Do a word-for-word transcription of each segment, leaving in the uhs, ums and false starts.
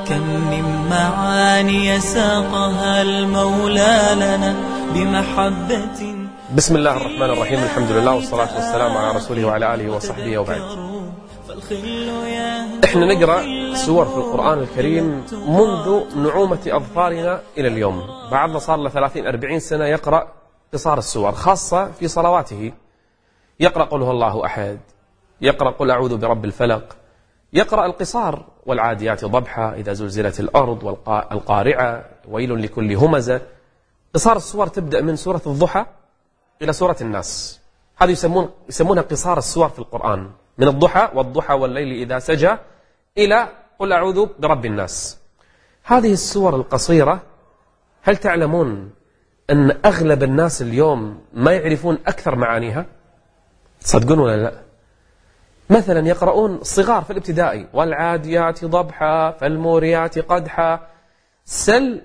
كم من معاني ساقها المولى لنا بمحبة. بسم الله الرحمن الرحيم، الحمد لله والصلاة والسلام على رسوله وعلى آله وصحبه وبعد. احنا نقرأ سور في القرآن الكريم منذ نعومة أظفارنا إلى اليوم. بعضنا صار له ثلاثين أربعين سنة يقرأ قصار السور، خاصة في صلواته. يقرأ قل هو الله أحد، يقرأ قل أعوذ برب الفلق، يقرأ القصار والعاديات ضبحا، إذا زلزلت الأرض، والقارعة، ويل لكل همزة. قصار السور تبدأ من سورة الضحى إلى سورة الناس. هذه يسمون يسمونها قصار السور في القرآن، من الضحى والضحى والليل إذا سجى إلى قل أعوذ برب الناس. هذه السور القصيرة، هل تعلمون أن أغلب الناس اليوم ما يعرفون أكثر معانيها؟ تصدقون ولا لا؟ مثلا يقرؤون الصغار في الابتدائي والعاديات ضبحا فالموريات قدحا. سل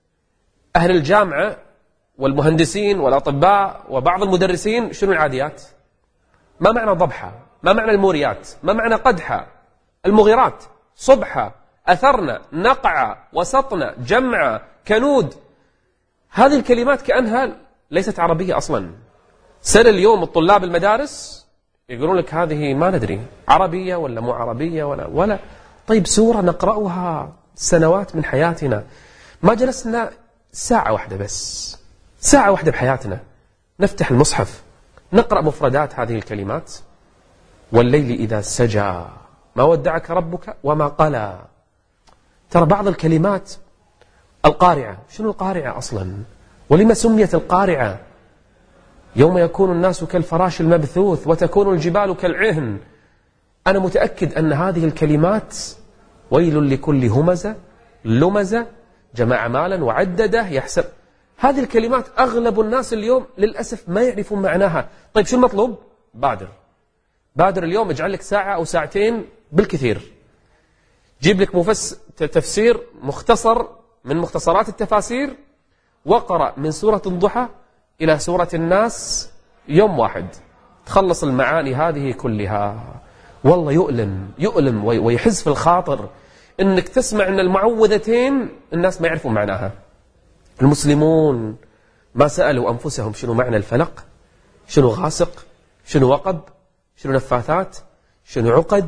أهل الجامعة والمهندسين والأطباء وبعض المدرسين شنو العاديات؟ ما معنى ضبحا؟ ما معنى الموريات؟ ما معنى قدحا؟ المغيرات، صبحا، أثرنا، نقع، وسطنا، جمع، كنود. هذه الكلمات كأنها ليست عربية أصلا. سل اليوم الطلاب المدارس يقولون لك هذه ما ندري عربية ولا مو عربية ولا ولا طيب سورة نقرأها سنوات من حياتنا، ما جلسنا ساعة واحدة بس، ساعة واحدة بحياتنا نفتح المصحف نقرأ مفردات هذه الكلمات. والليل إذا سجى ما ودعك ربك وما قلى. ترى بعض الكلمات القارعة، شنو القارعة أصلا؟ ولما سميت القارعة؟ يوم يكون الناس كالفراش المبثوث وتكون الجبال كالعهن. أنا متأكد أن هذه الكلمات ويل لكل همزة لمزة جمع مالا وعدده يحسب. هذه الكلمات أغلب الناس اليوم للأسف ما يعرفون معناها. طيب شو المطلوب؟ بادر بادر اليوم، اجعل لك ساعة أو ساعتين بالكثير، جيب لك مفس... تفسير مختصر من مختصرات التفاسير، وقرأ من سورة الضحى إلى سورة الناس يوم واحد، تخلص المعاني هذه كلها. والله يؤلم يؤلم ويحز في الخاطر إنك تسمع أن المعوذتين الناس ما يعرفون معناها. المسلمون ما سألوا أنفسهم شنو معنى الفلق، شنو غاسق، شنو وقب، شنو نفاثات، شنو عقد.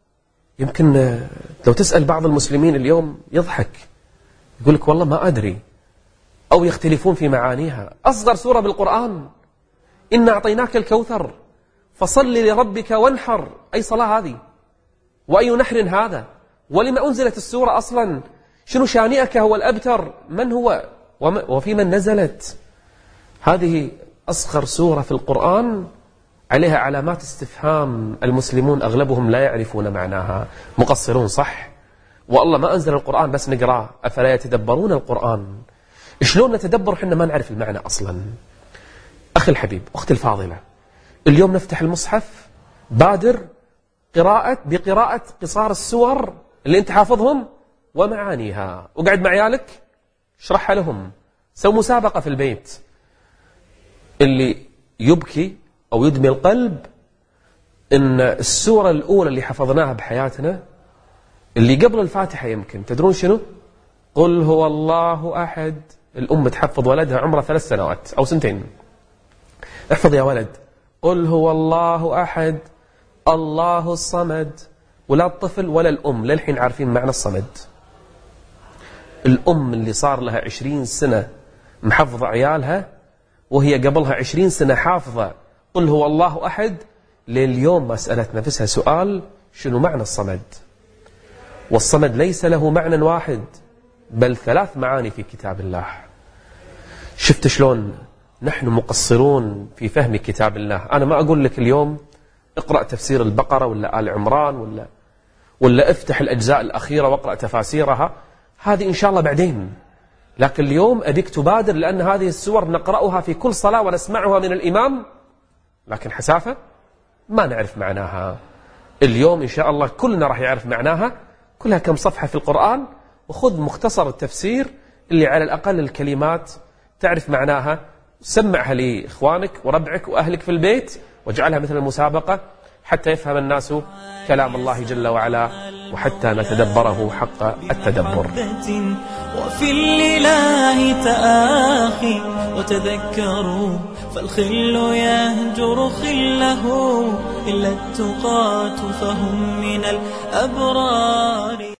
يمكن لو تسأل بعض المسلمين اليوم يضحك، يقول لك والله ما أدري، أو يختلفون في معانيها. أصغر سورة بالقرآن إنا أعطيناك الكوثر فصل لربك وانحر. أي صلاة هذه؟ وأي نحر هذا؟ ولما أنزلت السورة أصلا؟ شنو شانئك هو الأبتر؟ من هو وفي من نزلت؟ هذه أصغر سورة في القرآن عليها علامات استفهام. المسلمون أغلبهم لا يعرفون معناها، مقصرون صح، والله ما أنزل القرآن بس نقراه، أفلا يتدبرون القرآن؟ شلون نتدبر حنا ما نعرف المعنى أصلا؟ أخي الحبيب، أختي الفاضلة، اليوم نفتح المصحف، بادر قراءة بقراءة قصار السور اللي أنت حافظهم ومعانيها، وقعد مع عيالك اشرحها لهم، سو مسابقة في البيت. اللي يبكي أو يدمي القلب إن السورة الأولى اللي حفظناها بحياتنا اللي قبل الفاتحة، يمكن تدرون شنو؟ قل هو الله أحد. الأم تحفظ ولدها عمره ثلاث سنوات أو سنتين، احفظ يا ولد قل هو الله أحد الله الصمد. ولا الطفل ولا الأم للحين عارفين معنى الصمد. الأم اللي صار لها عشرين سنة محفظة عيالها، وهي قبلها عشرين سنة حافظة قل هو الله أحد، لليوم ما سألت نفسها سؤال شنو معنى الصمد. والصمد ليس له معنى واحد بل ثلاث معاني في كتاب الله. شفت شلون نحن مقصرون في فهم كتاب الله؟ أنا ما أقول لك اليوم اقرأ تفسير البقرة ولا آل عمران ولا ولا افتح الأجزاء الأخيرة واقرأ تفاسيرها، هذه إن شاء الله بعدين. لكن اليوم أبيك تبادر، لأن هذه السور نقرأها في كل صلاة ونسمعها من الإمام، لكن حسافة ما نعرف معناها. اليوم إن شاء الله كلنا راح يعرف معناها، كلها كم صفحة في القرآن، وخذ مختصر التفسير اللي على الأقل الكلمات تعرف معناها، سمعها لإخوانك وربعك وأهلك في البيت، واجعلها مثل المسابقة حتى يفهم الناس كلام الله جل وعلا وحتى نتدبره حق التدبر. وفي الإله تآخي وتذكروا فالخل يهجر خله إلا التقاة فهم من الأبرار.